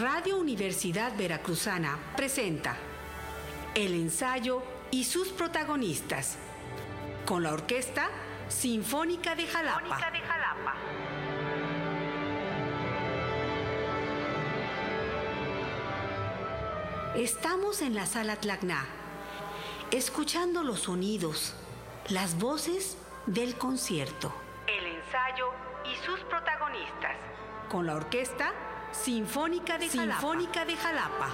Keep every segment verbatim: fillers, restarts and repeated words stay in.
Radio Universidad Veracruzana presenta El ensayo y sus protagonistas, con la Orquesta Sinfónica de Jalapa. Sinfónica de Jalapa. Estamos en la Sala Tlacna, escuchando los sonidos, las voces del concierto. El ensayo y sus protagonistas, con la Orquesta Sinfónica de Jalapa. Sinfónica de Jalapa.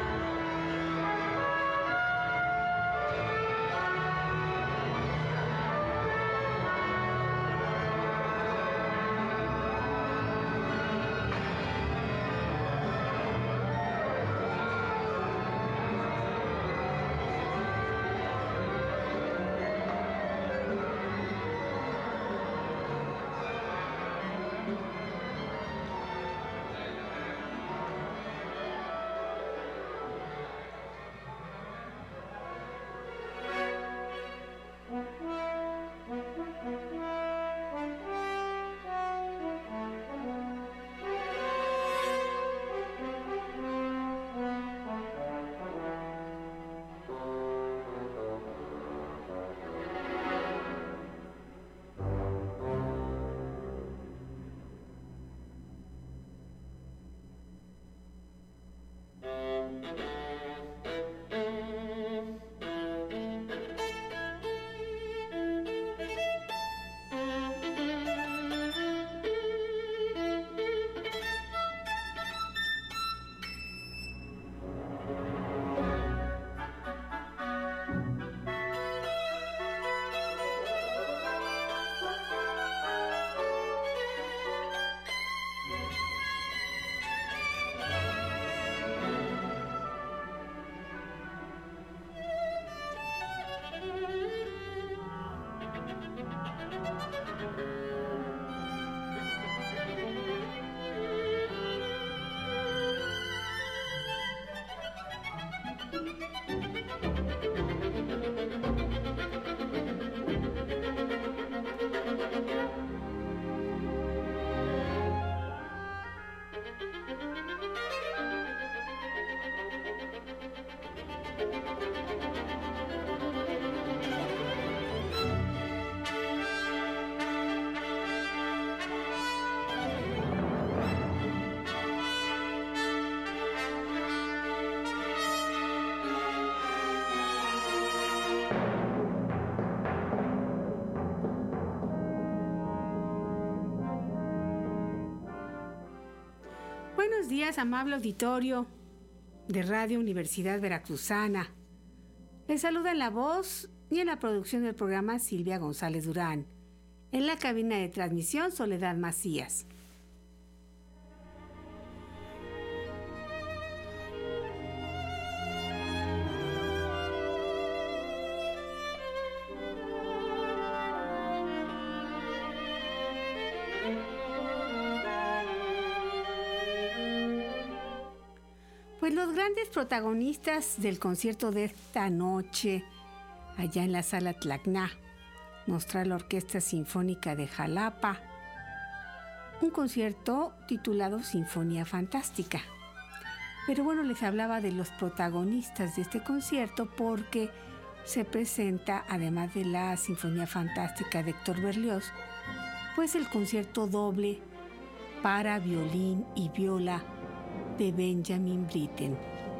Buenos días, amable auditorio de Radio Universidad Veracruzana. Les saluda en la voz y en la producción del programa Silvia González Durán. En la cabina de transmisión, Soledad Macías. Pues los grandes protagonistas del concierto de esta noche, allá en la Sala Tlacna, nos trae la Orquesta Sinfónica de Jalapa, un concierto titulado Sinfonía Fantástica. Pero bueno, les hablaba de los protagonistas de este concierto porque se presenta, además de la Sinfonía Fantástica de Héctor Berlioz, pues el concierto doble para violín y viola de Benjamin Britten.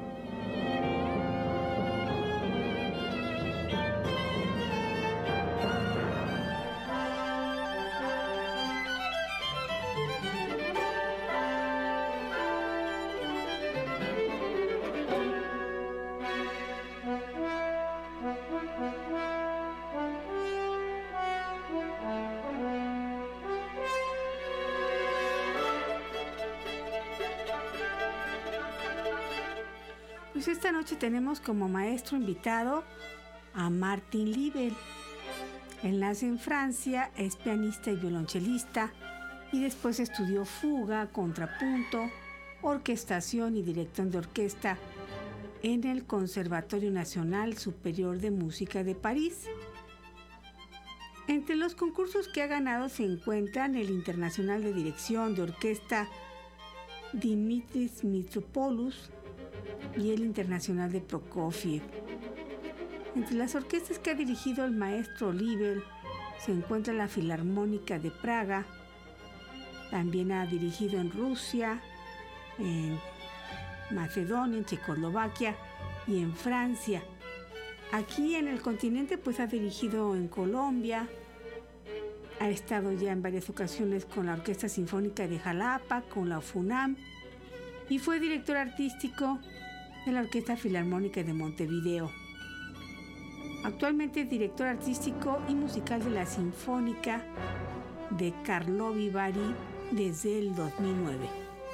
Pues esta noche tenemos como maestro invitado a Martin Libel. Él nace en Francia, es pianista y violonchelista y después estudió fuga, contrapunto, orquestación y dirección de orquesta en el Conservatorio Nacional Superior de Música de París. Entre los concursos que ha ganado se encuentran el Internacional de Dirección de Orquesta Dimitris Mitropoulos y el Internacional de Prokofiev. Entre las orquestas que ha dirigido el maestro Oliver se encuentra la Filarmónica de Praga. También ha dirigido en Rusia, en Macedonia, en Checoslovaquia y en Francia. Aquí en el continente pues ha dirigido en Colombia, ha estado ya en varias ocasiones con la Orquesta Sinfónica de Jalapa, con la FUNAM, y fue director artístico de la Orquesta Filarmónica de Montevideo. Actualmente es director artístico y musical de la Sinfónica de Karlovy Vary desde el dos mil nueve.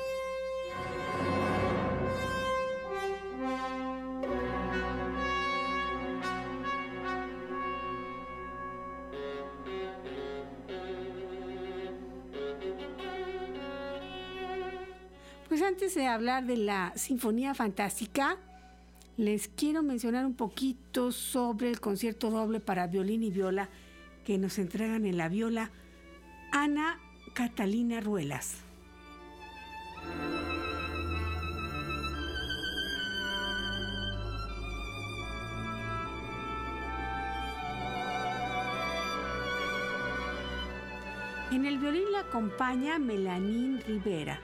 Pues antes de hablar de la Sinfonía Fantástica, les quiero mencionar un poquito sobre el concierto doble para violín y viola que nos entregan en la viola Ana Catalina Ruelas. En el violín la acompaña Melanín Rivera.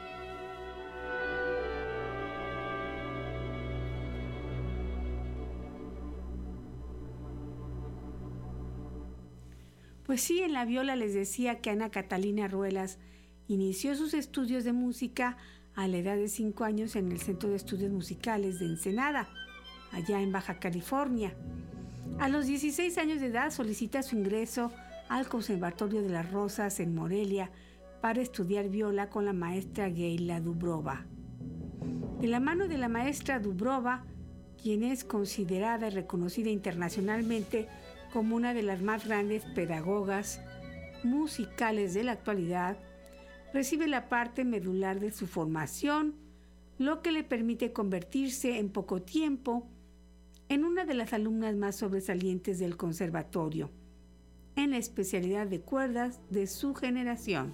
Pues sí, en la viola les decía que Ana Catalina Ruelas inició sus estudios de música a la edad de cinco años en el Centro de Estudios Musicales de Ensenada, allá en Baja California. A los dieciséis años de edad solicita su ingreso al Conservatorio de las Rosas en Morelia para estudiar viola con la maestra Geila Dubrova. De la mano de la maestra Dubrova, quien es considerada y reconocida internacionalmente como una de las más grandes pedagogas musicales de la actualidad, recibe la parte medular de su formación, lo que le permite convertirse en poco tiempo en una de las alumnas más sobresalientes del conservatorio, en la especialidad de cuerdas de su generación.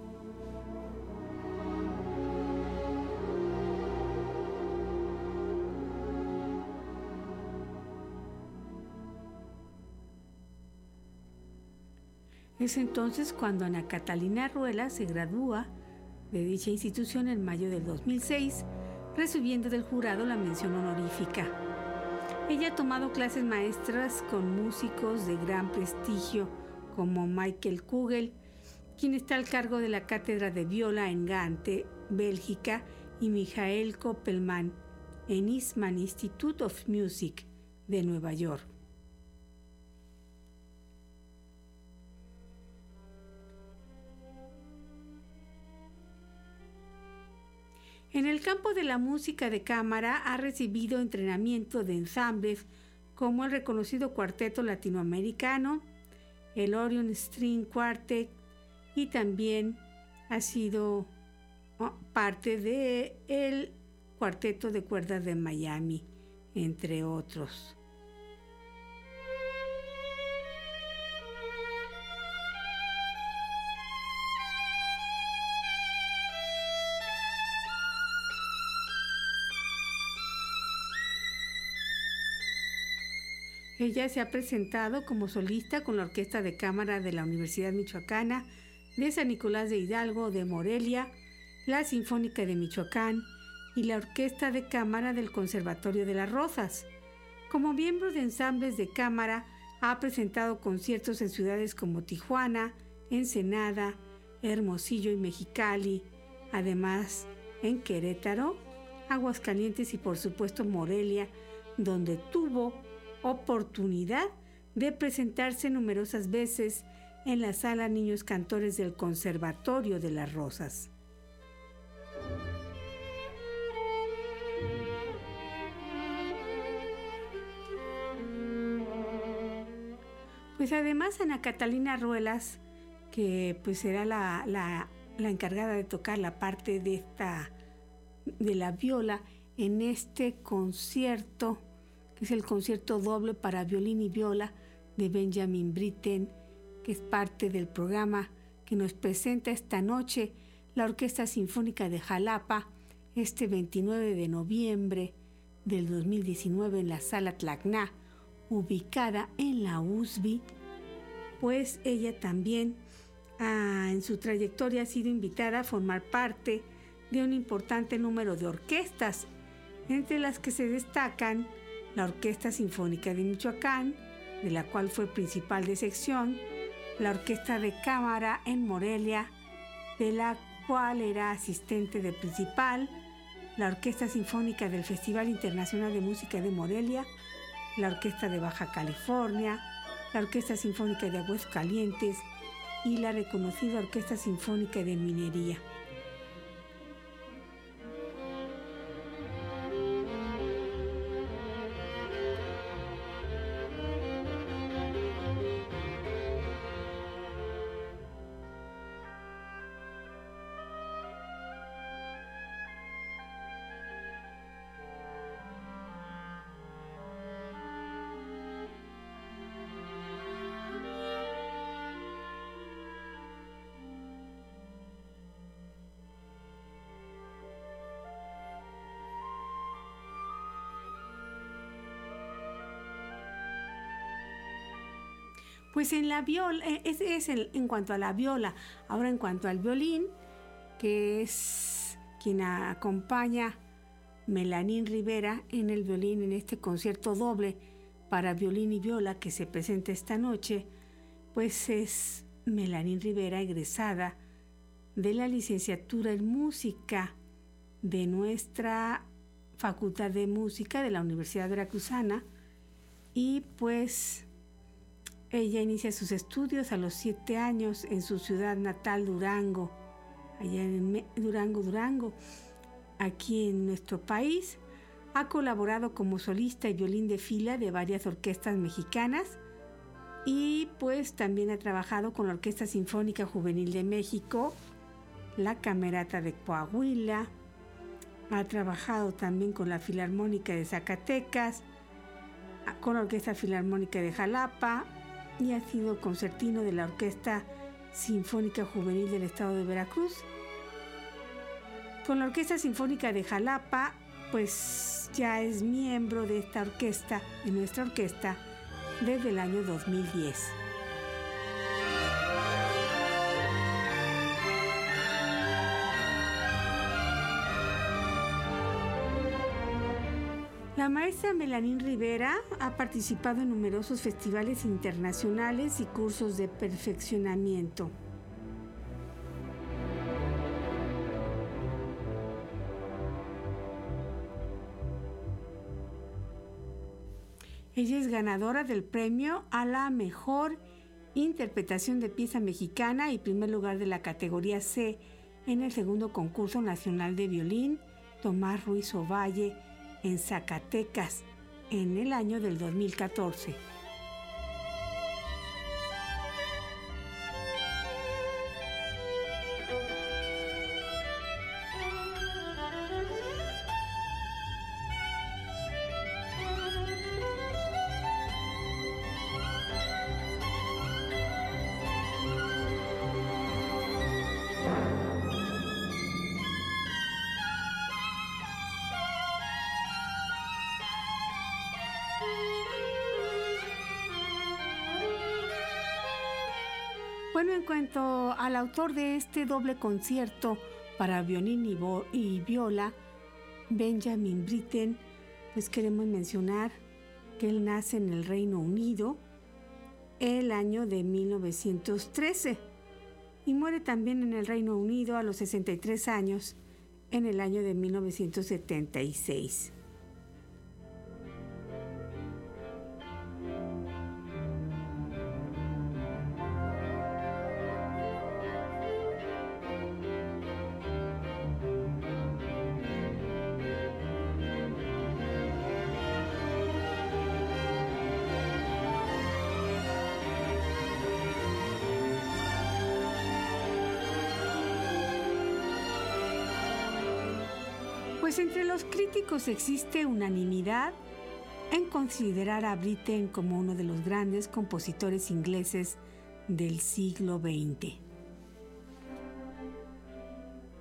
Es entonces cuando Ana Catalina Ruelas se gradúa de dicha institución en mayo del dos mil seis, recibiendo del jurado la mención honorífica. Ella ha tomado clases maestras con músicos de gran prestigio como Michael Kugel, quien está al cargo de la cátedra de viola en Gante, Bélgica, y Michael Koppelman en Eastman Institute of Music de Nueva York. En el campo de la música de cámara ha recibido entrenamiento de ensambles como el reconocido Cuarteto Latinoamericano, el Orion String Quartet, y también ha sido parte del Cuarteto de Cuerdas de Miami, entre otros. Ella se ha presentado como solista con la Orquesta de Cámara de la Universidad Michoacana de San Nicolás de Hidalgo de Morelia, la Sinfónica de Michoacán y la Orquesta de Cámara del Conservatorio de las Rosas. Como miembro de ensambles de cámara, ha presentado conciertos en ciudades como Tijuana, Ensenada, Hermosillo y Mexicali, además en Querétaro, Aguascalientes y por supuesto Morelia, donde tuvo oportunidad de presentarse numerosas veces en la Sala Niños Cantores del Conservatorio de las Rosas. Pues además Ana Catalina Ruelas, que pues será la, la, la encargada de tocar la parte de esta de la viola en este concierto, que es el concierto doble para violín y viola de Benjamin Britten, que es parte del programa que nos presenta esta noche la Orquesta Sinfónica de Jalapa este veintinueve de noviembre del dos mil diecinueve en la Sala Tlacna, ubicada en la U S B I, pues ella también ah, en su trayectoria ha sido invitada a formar parte de un importante número de orquestas, entre las que se destacan la Orquesta Sinfónica de Michoacán, de la cual fue principal de sección, la Orquesta de Cámara en Morelia, de la cual era asistente de principal, la Orquesta Sinfónica del Festival Internacional de Música de Morelia, la Orquesta de Baja California, la Orquesta Sinfónica de Aguascalientes y la reconocida Orquesta Sinfónica de Minería. Pues en la viola, es, es el, en cuanto a la viola. Ahora en cuanto al violín, que es quien acompaña Melanín Rivera en el violín en este concierto doble para violín y viola que se presenta esta noche, pues es Melanín Rivera, egresada de la licenciatura en música de nuestra Facultad de Música de la Universidad Veracruzana, y pues ella inicia sus estudios a los siete años en su ciudad natal, Durango, allá en Durango, Durango, aquí en nuestro país. Ha colaborado como solista y violín de fila de varias orquestas mexicanas y pues también ha trabajado con la Orquesta Sinfónica Juvenil de México, la Camerata de Coahuila, ha trabajado también con la Filarmónica de Zacatecas, con la Orquesta Filarmónica de Jalapa, y ha sido concertino de la Orquesta Sinfónica Juvenil del Estado de Veracruz. Con la Orquesta Sinfónica de Jalapa, pues ya es miembro de esta orquesta, de nuestra orquesta, desde el año dos mil diez. La maestra Melanín Rivera ha participado en numerosos festivales internacionales y cursos de perfeccionamiento. Ella es ganadora del premio a la mejor interpretación de pieza mexicana y primer lugar de la categoría C en el segundo concurso nacional de violín Tomás Ruiz Ovalle en Zacatecas en el año del dos mil catorce. Bueno, en cuanto al autor de este doble concierto para violín y, y viola, Benjamin Britten, pues queremos mencionar que él nace en el Reino Unido el año de mil novecientos trece y muere también en el Reino Unido a los sesenta y tres años en el año de mil novecientos setenta y seis. Pues entre los críticos existe unanimidad en considerar a Britten como uno de los grandes compositores ingleses del siglo veinte.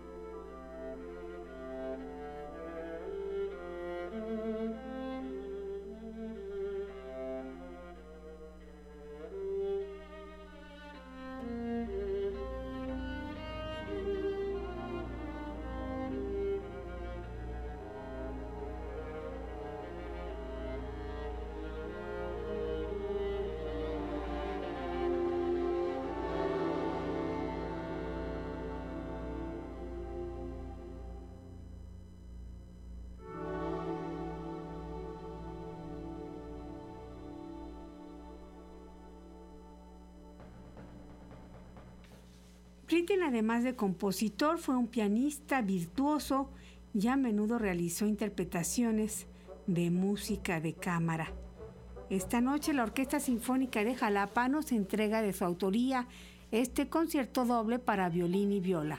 Britten, además de compositor, fue un pianista virtuoso y a menudo realizó interpretaciones de música de cámara. Esta noche la Orquesta Sinfónica de Jalapa nos entrega de su autoría este concierto doble para violín y viola.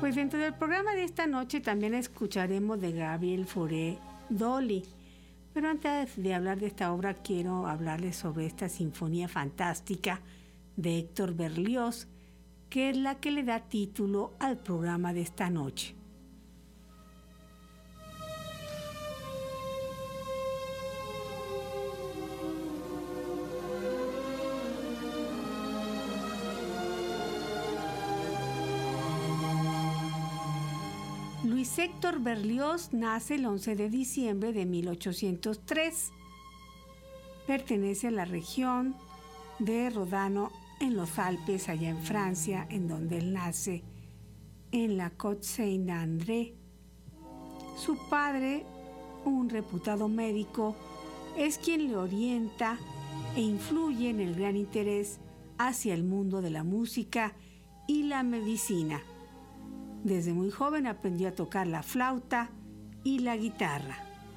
Pues dentro del programa de esta noche también escucharemos de Gabriel Fauré Dolly. Pero antes de hablar de esta obra quiero hablarles sobre esta sinfonía fantástica de Héctor Berlioz, que es la que le da título al programa de esta noche. Luis Héctor Berlioz nace el once de diciembre de mil ochocientos tres. Pertenece a la región de Rodano en los Alpes, allá en Francia, en donde él nace, en la Côte Saint-André. Su padre, un reputado médico, es quien le orienta e influye en el gran interés hacia el mundo de la música y la medicina. Desde muy joven aprendió a tocar la flauta y la guitarra.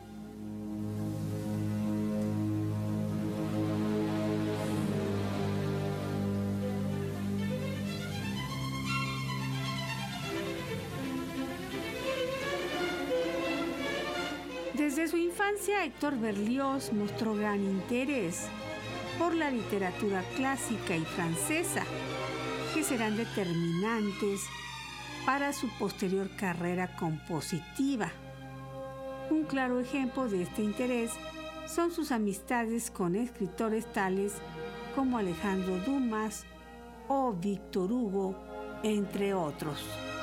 Desde su infancia, Héctor Berlioz mostró gran interés por la literatura clásica y francesa, que serán determinantes para su posterior carrera compositiva. Un claro ejemplo de este interés son sus amistades con escritores tales como Alejandro Dumas o Víctor Hugo, entre otros.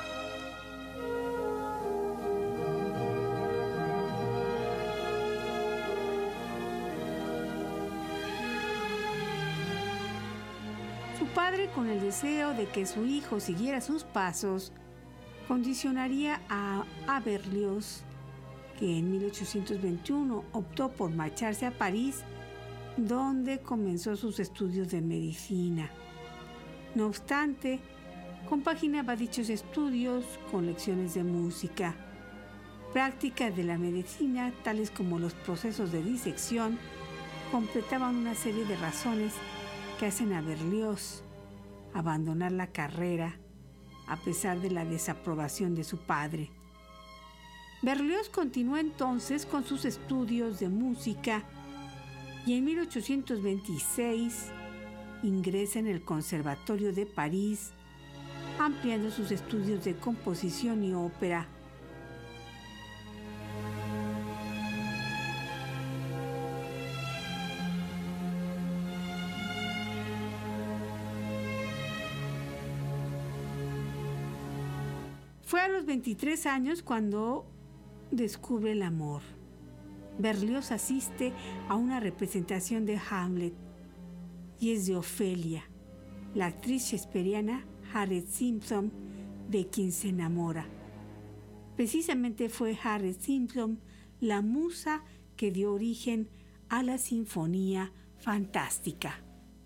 Su padre, con el deseo de que su hijo siguiera sus pasos, condicionaría a, a Berlioz, que en mil ochocientos veintiuno optó por marcharse a París, donde comenzó sus estudios de medicina. No obstante, compaginaba dichos estudios con lecciones de música. Prácticas de la medicina, tales como los procesos de disección, completaban una serie de razones que hacen a Berlioz abandonar la carrera a pesar de la desaprobación de su padre. Berlioz continuó entonces con sus estudios de música y en mil ochocientos veintiséis ingresa en el Conservatorio de París, ampliando sus estudios de composición y ópera. Fue a los veintitrés años cuando descubre el amor. Berlioz asiste a una representación de Hamlet y es de Ofelia, la actriz shakespeariana Harriet Simpson, de quien se enamora. Precisamente fue Harriet Simpson la musa que dio origen a la Sinfonía Fantástica.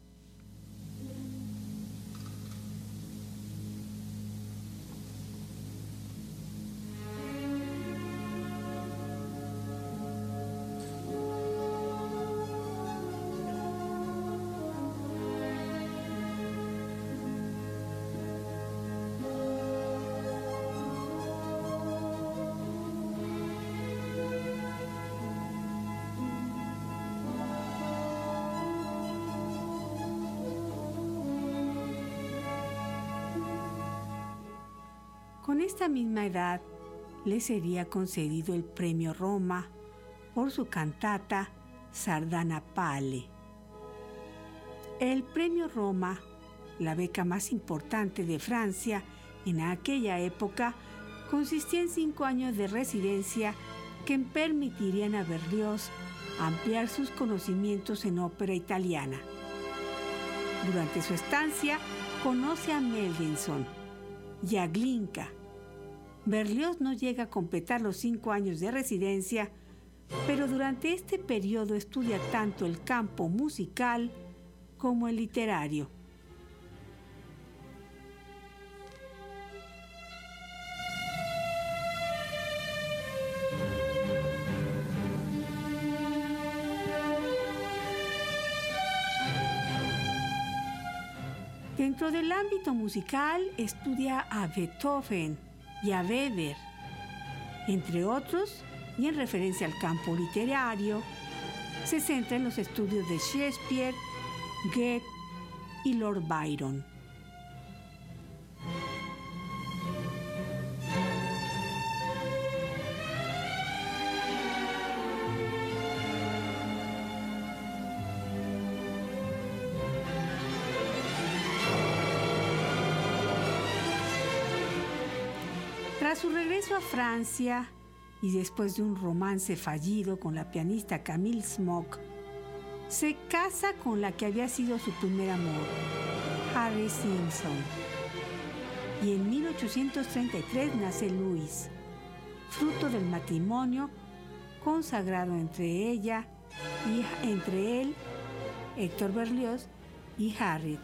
Con esta misma edad le sería concedido el Premio Roma por su cantata Sardanapale. El Premio Roma, la beca más importante de Francia en aquella época, consistía en cinco años de residencia que permitirían a Berlioz ampliar sus conocimientos en ópera italiana. Durante su estancia, conoce a Mendelssohn y a Glinka. Berlioz no llega a completar los cinco años de residencia, pero durante este periodo estudia tanto el campo musical como el literario. Dentro del ámbito musical estudia a Beethoven, y a Weber, entre otros, y en referencia al campo literario, se centra en los estudios de Shakespeare, Goethe y Lord Byron. Tras su regreso a Francia y después de un romance fallido con la pianista Camille Smock, se casa con la que había sido su primer amor, Harry Simpson. Y en mil ochocientos treinta y tres nace Louis, fruto del matrimonio consagrado entre ella y entre él, Héctor Berlioz, y Harriet.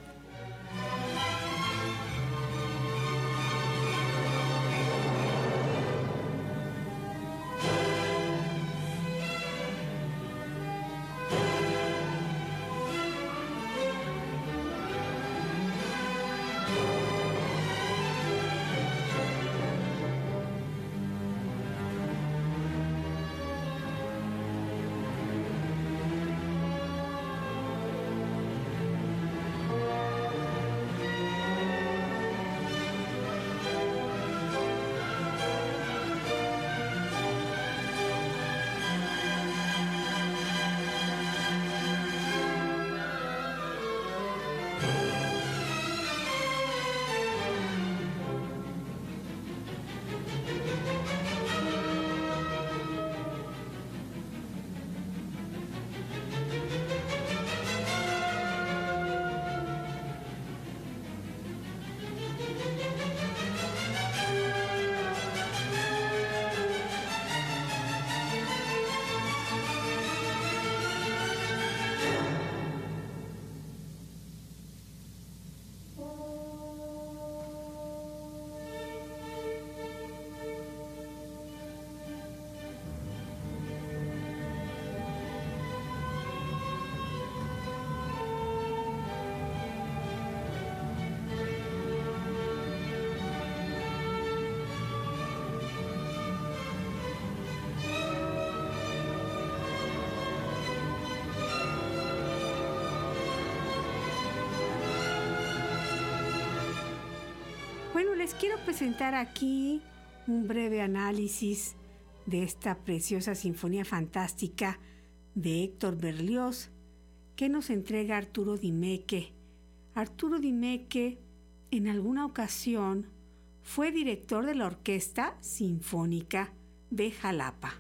Bueno, les quiero presentar aquí un breve análisis de esta preciosa sinfonía fantástica de Héctor Berlioz que nos entrega Arturo Di Mecche. Arturo Di Mecche en alguna ocasión fue director de la Orquesta Sinfónica de Jalapa.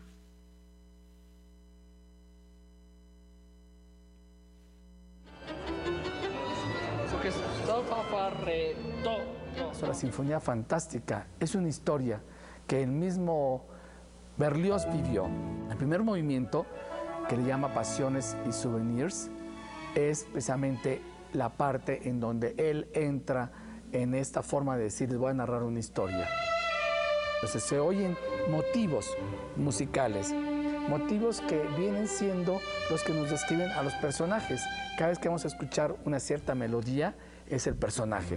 La Sinfonía Fantástica es una historia que el mismo Berlioz vivió. El primer movimiento, que le llama Pasiones y Souvenirs, es precisamente la parte en donde él entra en esta forma de decir, les voy a narrar una historia. Entonces se oyen motivos musicales, motivos que vienen siendo los que nos describen a los personajes. Cada vez que vamos a escuchar una cierta melodía, es el personaje.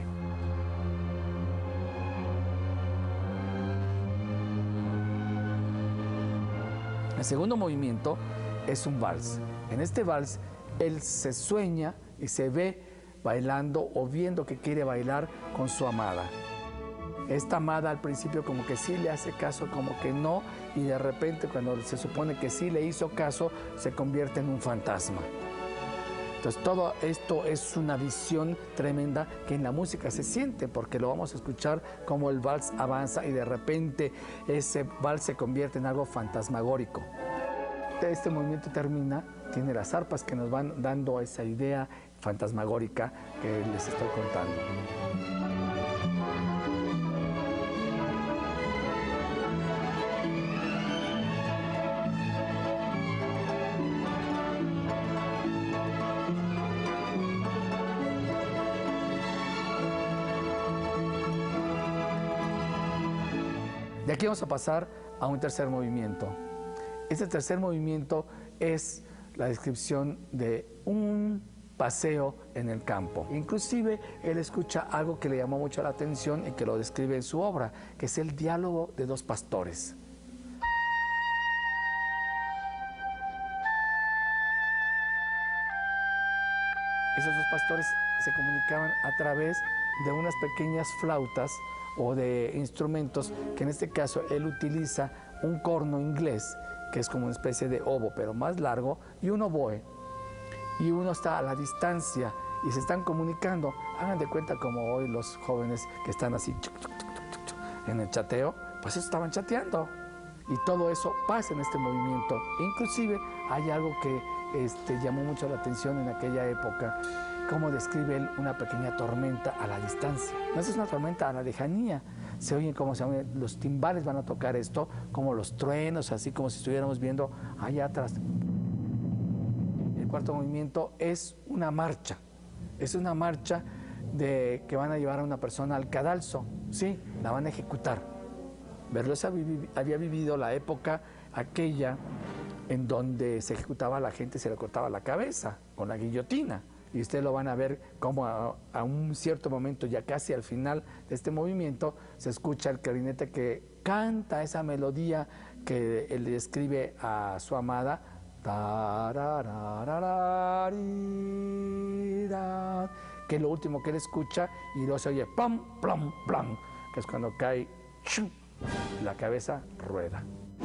El segundo movimiento es un vals. En este vals, él se sueña y se ve bailando o viendo que quiere bailar con su amada. Esta amada al principio como que sí le hace caso, como que no, y de repente cuando se supone que sí le hizo caso, se convierte en un fantasma. Entonces todo esto es una visión tremenda que en la música se siente, porque lo vamos a escuchar como el vals avanza y de repente ese vals se convierte en algo fantasmagórico. Este movimiento termina, tiene las arpas que nos van dando esa idea fantasmagórica que les estoy contando. De aquí vamos a pasar a un tercer movimiento. Este tercer movimiento es la descripción de un paseo en el campo. Inclusive él escucha algo que le llamó mucho la atención y que lo describe en su obra, que es el diálogo de dos pastores. Esos dos pastores se comunicaban a través de unas pequeñas flautas o de instrumentos, que en este caso él utiliza un corno inglés, que es como una especie de oboe, pero más largo, y un oboe. Y uno está a la distancia y se están comunicando. Hagan de cuenta como hoy los jóvenes que están así en el chateo, pues estaban chateando. Y todo eso pasa en este movimiento. E inclusive hay algo que este, llamó mucho la atención en aquella época, cómo describe él una pequeña tormenta a la distancia. No es una tormenta a la lejanía. Se oyen como se oyen, los timbales van a tocar esto, como los truenos, así como si estuviéramos viendo allá atrás. El cuarto movimiento es una marcha. Es una marcha de que van a llevar a una persona al cadalso. Sí, la van a ejecutar. Berlioz había vivido la época aquella en donde se ejecutaba a la gente, se le cortaba la cabeza con la guillotina. Y ustedes lo van a ver como a, a un cierto momento, ya casi al final de este movimiento, se escucha el clarinete que canta esa melodía que él le escribe a su amada, que es lo último que él escucha, y luego se oye plom, plom, plom, que es cuando cae, la cabeza rueda.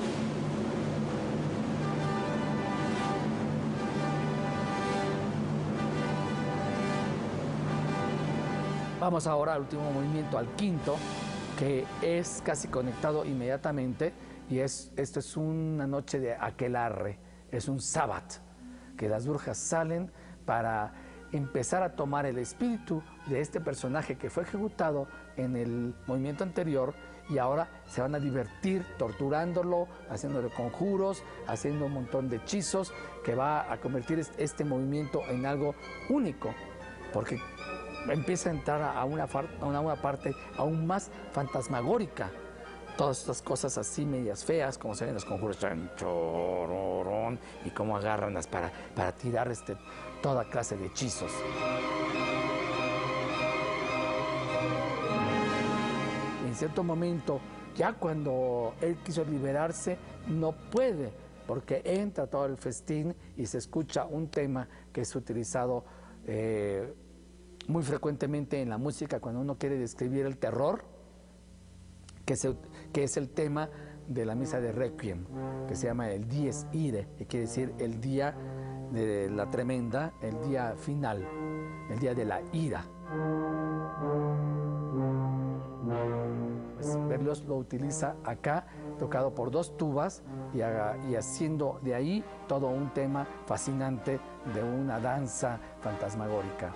Vamos ahora al último movimiento, al quinto, que es casi conectado inmediatamente, y es, esto es una noche de aquelarre, es un sábado, que las brujas salen para empezar a tomar el espíritu de este personaje que fue ejecutado en el movimiento anterior, y ahora se van a divertir torturándolo, haciéndole conjuros, haciendo un montón de hechizos, que va a convertir este movimiento en algo único, porque empieza a entrar a una, a una parte aún más fantasmagórica. Todas estas cosas así medias feas, como se ven los conjuros, y cómo agarran las para, para tirar este, toda clase de hechizos. En cierto momento, ya cuando él quiso liberarse, no puede, porque entra todo el festín y se escucha un tema que es utilizado eh, muy frecuentemente en la música cuando uno quiere describir el terror, que, se, que es el tema de la misa de Requiem, que se llama el Dies Irae, que quiere decir el día de la tremenda, el día final, el día de la ira. Pues Berlioz lo utiliza acá, tocado por dos tubas, y, haga, y haciendo de ahí todo un tema fascinante de una danza fantasmagórica.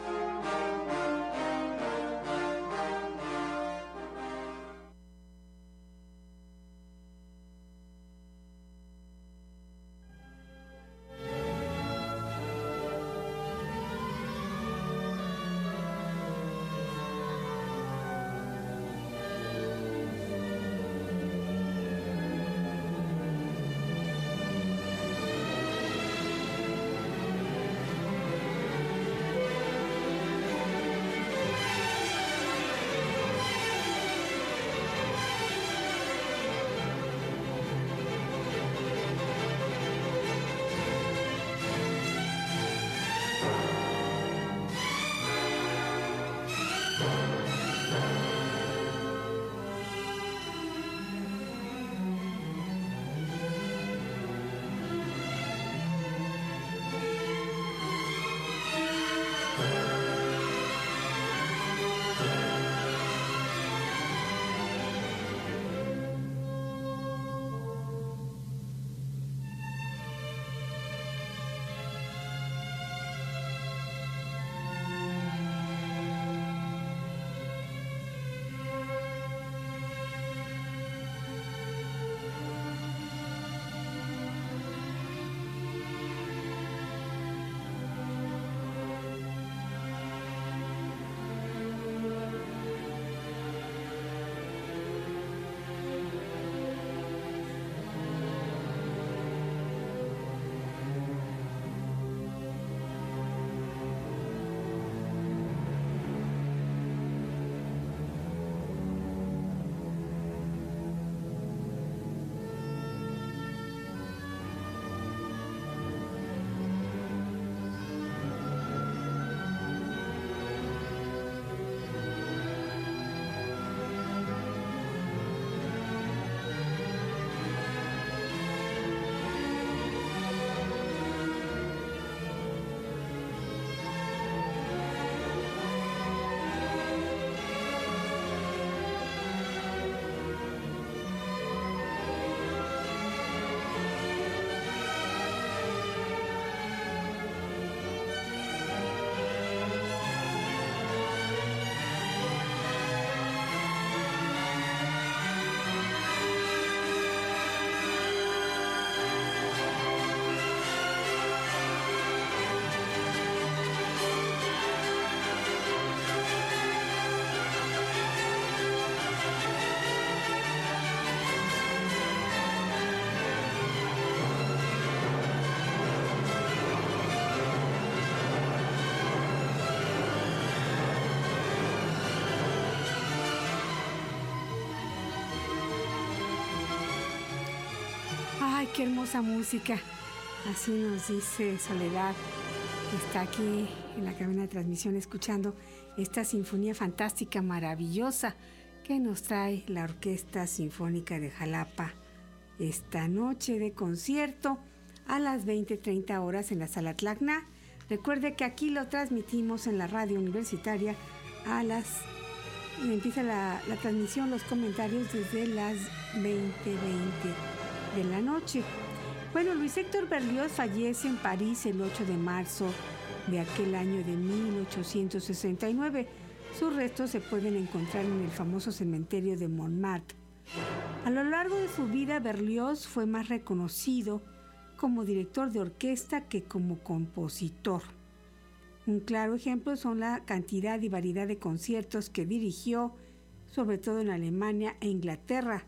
Ay, qué hermosa música. Así nos dice Soledad, que está aquí en la cabina de transmisión escuchando esta sinfonía fantástica, maravillosa, que nos trae la Orquesta Sinfónica de Jalapa esta noche de concierto a las veinte treinta horas en la Sala Tlacna. Recuerde que aquí lo transmitimos en la radio universitaria a las... Empieza la, la transmisión, los comentarios desde las veinte veinte de la noche. Bueno, Luis Héctor Berlioz fallece en París el ocho de marzo de aquel año de mil ochocientos sesenta y nueve. Sus restos se pueden encontrar en el famoso cementerio de Montmartre. A lo largo de su vida, Berlioz fue más reconocido como director de orquesta que como compositor. Un claro ejemplo son la cantidad y variedad de conciertos que dirigió, sobre todo en Alemania e Inglaterra,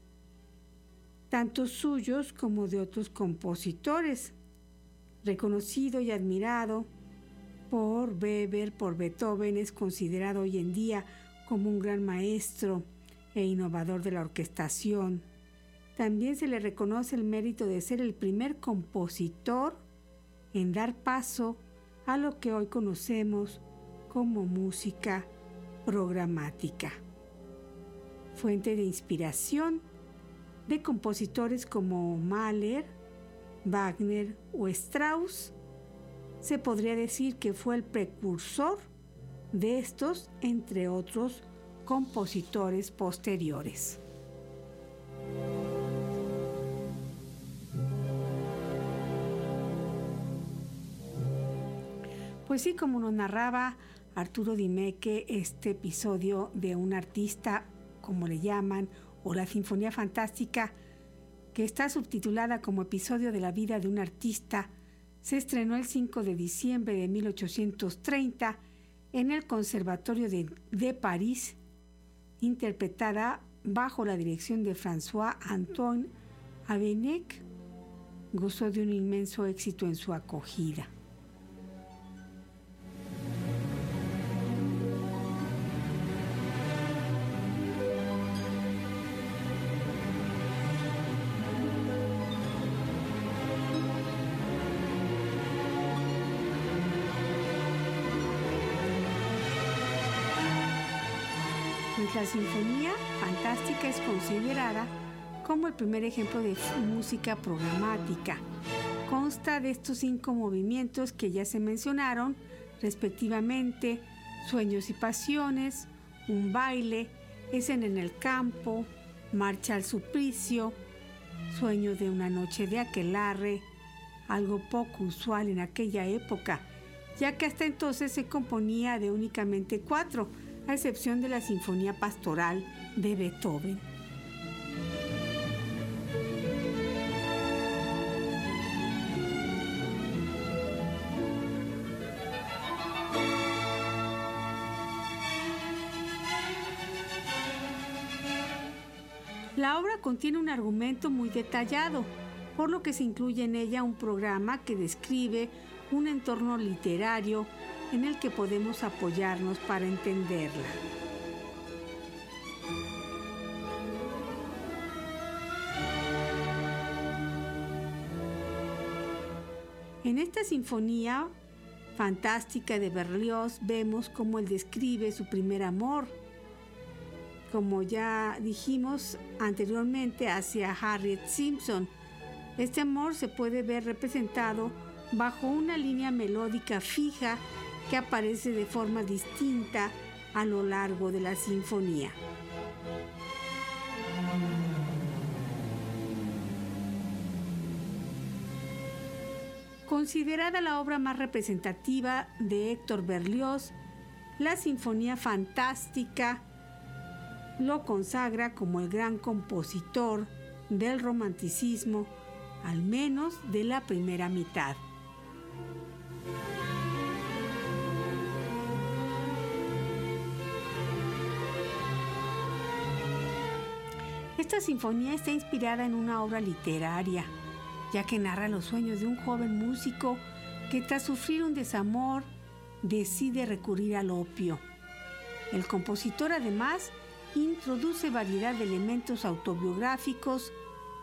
tanto suyos como de otros compositores. Reconocido y admirado por Weber, por Beethoven, es considerado hoy en día como un gran maestro e innovador de la orquestación. También se le reconoce el mérito de ser el primer compositor en dar paso a lo que hoy conocemos como música programática. Fuente de inspiración de compositores como Mahler, Wagner o Strauss, se podría decir que fue el precursor de estos, entre otros compositores posteriores. Pues sí, como nos narraba Arturo Dimeque, este episodio de un artista, como le llaman, o la Sinfonía Fantástica, que está subtitulada como Episodio de la vida de un artista, se estrenó el cinco de diciembre de mil ochocientos treinta en el Conservatorio de, de París, interpretada bajo la dirección de François-Antoine Avenec. Gozó de un inmenso éxito en su acogida. La Sinfonía Fantástica es considerada como el primer ejemplo de música programática. Consta de estos cinco movimientos que ya se mencionaron, respectivamente: Sueños y Pasiones, Un baile, Escena en el campo, Marcha al suplicio, Sueño de una noche de aquelarre, algo poco usual en aquella época, ya que hasta entonces se componía de únicamente cuatro, a excepción de la Sinfonía Pastoral de Beethoven. La obra contiene un argumento muy detallado, por lo que se incluye en ella un programa que describe un entorno literario en el que podemos apoyarnos para entenderla. En esta sinfonía fantástica de Berlioz vemos cómo él describe su primer amor, como ya dijimos anteriormente, hacia Harriet Simpson. Este amor se puede ver representado bajo una línea melódica fija que aparece de forma distinta a lo largo de la sinfonía. Considerada la obra más representativa de Héctor Berlioz, la Sinfonía Fantástica lo consagra como el gran compositor del romanticismo, al menos de la primera mitad. Esta sinfonía está inspirada en una obra literaria, ya que narra los sueños de un joven músico que, tras sufrir un desamor, decide recurrir al opio. El compositor además introduce variedad de elementos autobiográficos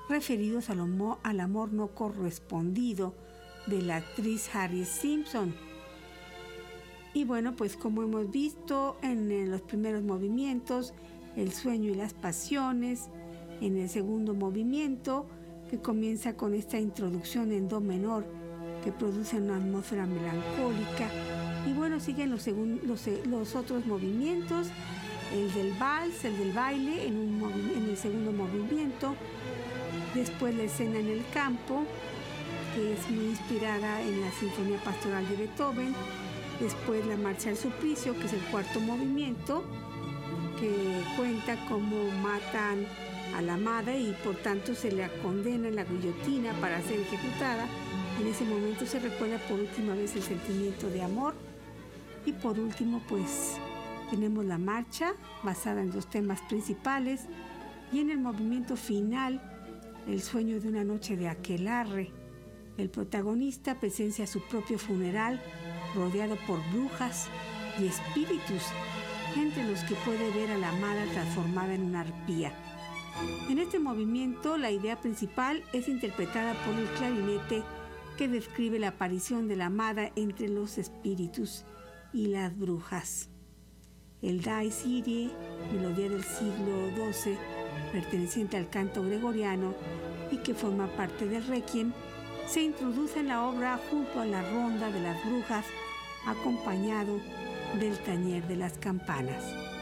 referidos al, homo, al amor no correspondido de la actriz Harriet Simpson. Y bueno, pues como hemos visto en, en los primeros movimientos, el sueño y las pasiones, en el segundo movimiento, que comienza con esta introducción en do menor, que produce una atmósfera melancólica, y bueno, siguen los, segun, los, los otros movimientos, el del vals, el del baile, en, un movi- en el segundo movimiento, después la escena en el campo, que es muy inspirada en la Sinfonía Pastoral de Beethoven, después la Marcha al Suplicio, que es el cuarto movimiento, que cuenta cómo matan a la amada y por tanto se le condena en la guillotina para ser ejecutada. En ese momento se recuerda por última vez el sentimiento de amor. Y por último, pues tenemos la marcha basada en los temas principales, y en el movimiento final, el sueño de una noche de aquelarre. El protagonista presencia su propio funeral rodeado por brujas y espíritus, entre los que puede ver a la amada transformada en una arpía. En este movimiento, la idea principal es interpretada por el clarinete, que describe la aparición de la amada entre los espíritus y las brujas. El Dies Irae, melodía del siglo doce, perteneciente al canto gregoriano y que forma parte del Requiem, se introduce en la obra junto a la ronda de las brujas, acompañado del tañer de las campanas.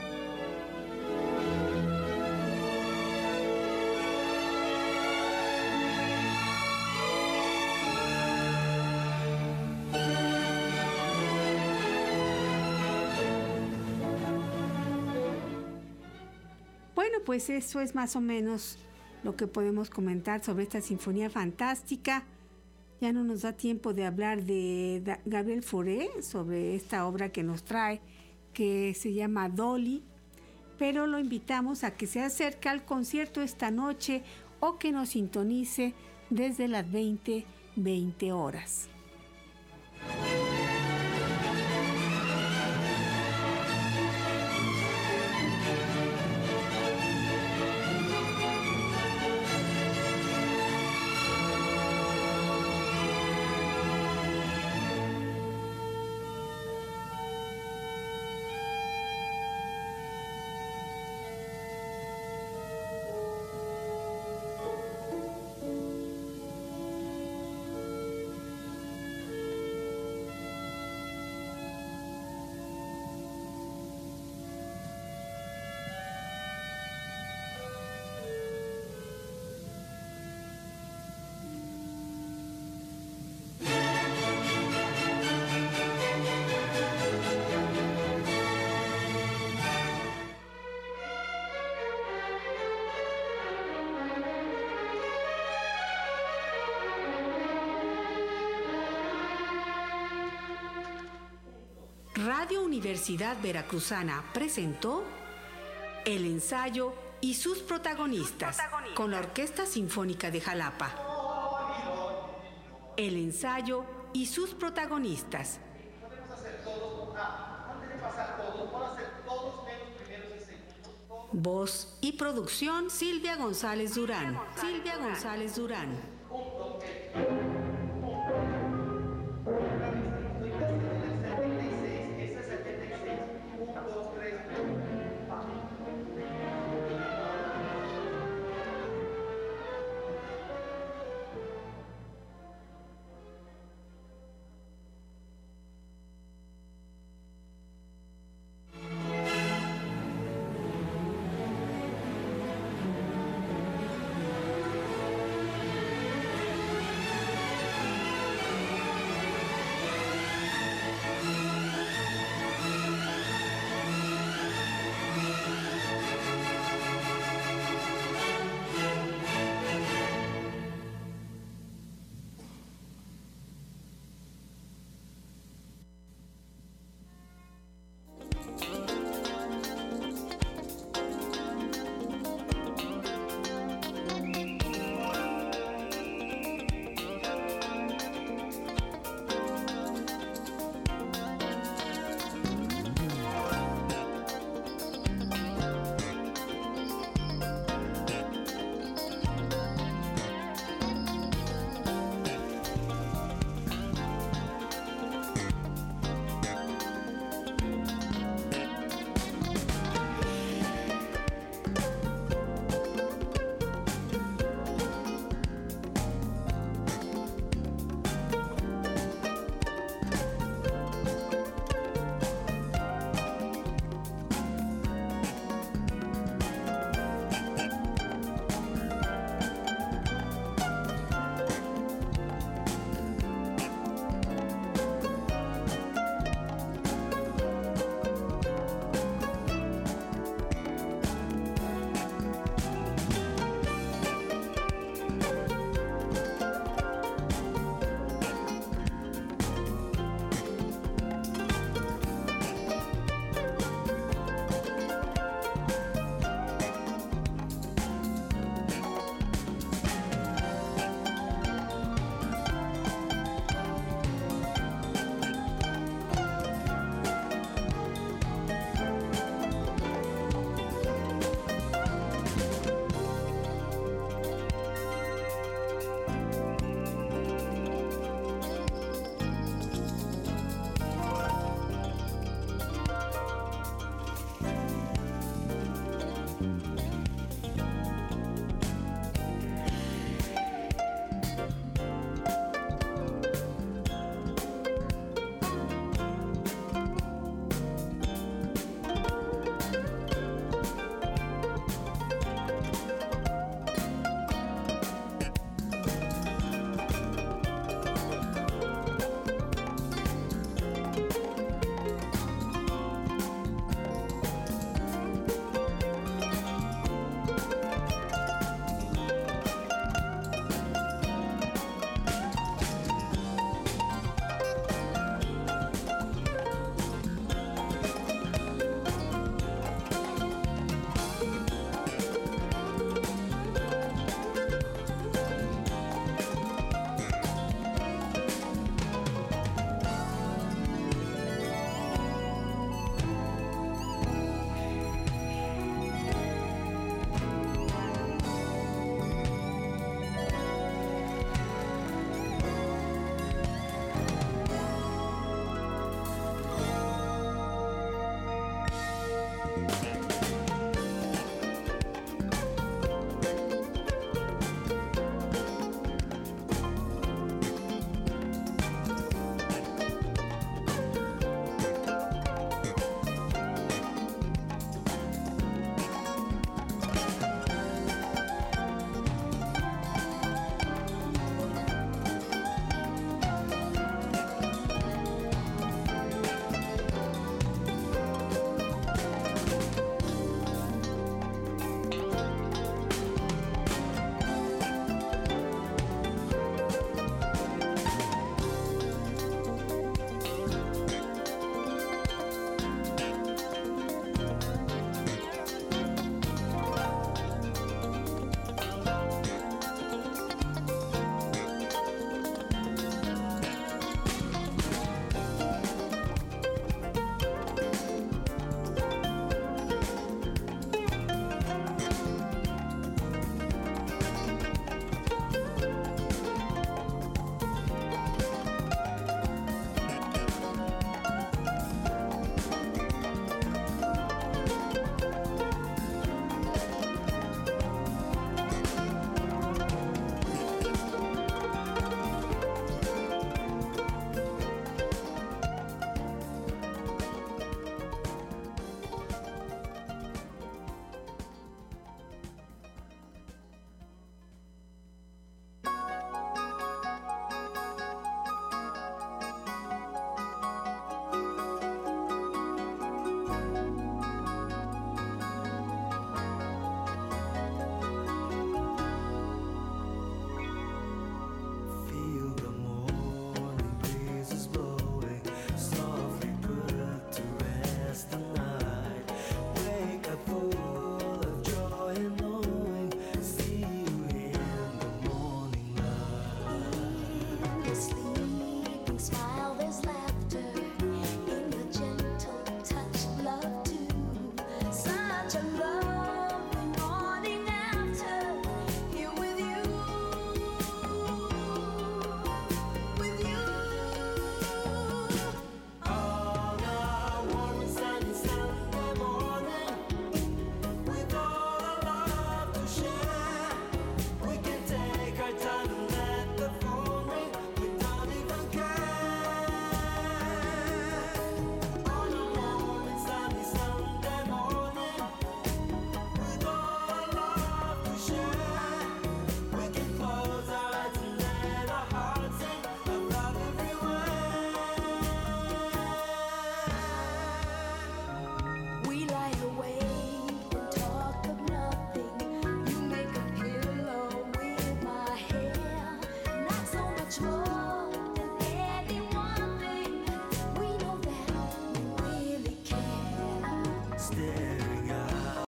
Bueno, pues eso es más o menos lo que podemos comentar sobre esta sinfonía fantástica. Ya no nos da tiempo de hablar de Gabriel Fauré sobre esta obra que nos trae, que se llama Dolly, pero lo invitamos a que se acerque al concierto esta noche o que nos sintonice desde las veinte, veinte horas. Radio Universidad Veracruzana presentó El ensayo y sus protagonistas, protagonistas, con la Orquesta Sinfónica de Jalapa. El ensayo y sus protagonistas. Voz y producción Silvia González Durán. Silvia González Durán.